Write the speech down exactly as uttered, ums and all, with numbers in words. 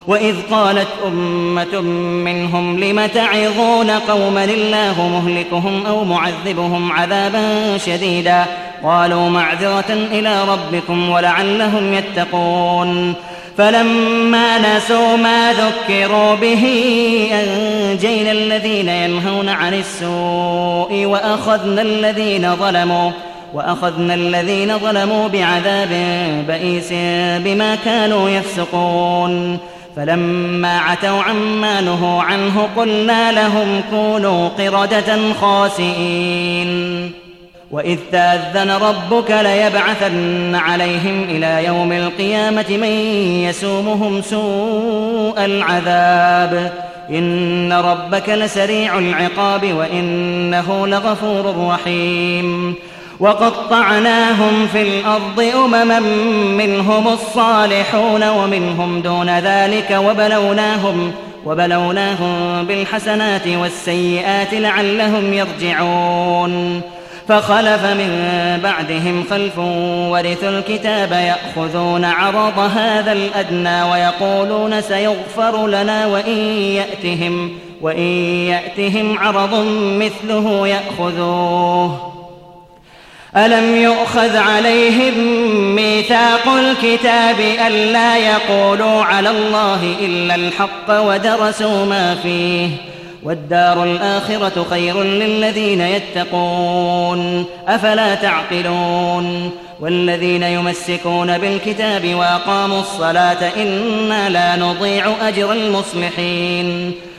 وإذ قالت أمة منهم لم تعظون قوما الله مهلكهم أو معذبهم عذابا شديدا قالوا معذرة إلى ربكم ولعلهم يتقون فلما نسوا ما ذكروا به أنجينا الذين ينهون عن السوء وأخذنا الذين ظلموا وأخذنا الذين ظلموا بعذاب بئيس بما كانوا يفسقون فلما عتوا عما نهوا عنه قلنا لهم كونوا قردة خاسئين وإذ تأذن ربك ليبعثن عليهم إلى يوم القيامة من يسومهم سوء العذاب إن ربك لسريع العقاب وإنه لغفور رحيم وقطعناهم في الأرض أمما منهم الصالحون ومنهم دون ذلك وبلوناهم, وبلوناهم بالحسنات والسيئات لعلهم يرجعون فخلف من بعدهم خلف ورثوا الكتاب يأخذون عرض هذا الأدنى ويقولون سيغفر لنا وإن يأتهم, وإن يأتهم عرض مثله يأخذوه ألم يؤخذ عليهم ميثاق الكتاب ألا يقولوا على الله إلا الحق ودرسوا ما فيه والدار الآخرة خير للذين يتقون أفلا تعقلون والذين يمسكون بالكتاب وأقاموا الصلاة إنا لا نضيع أجر المصلحين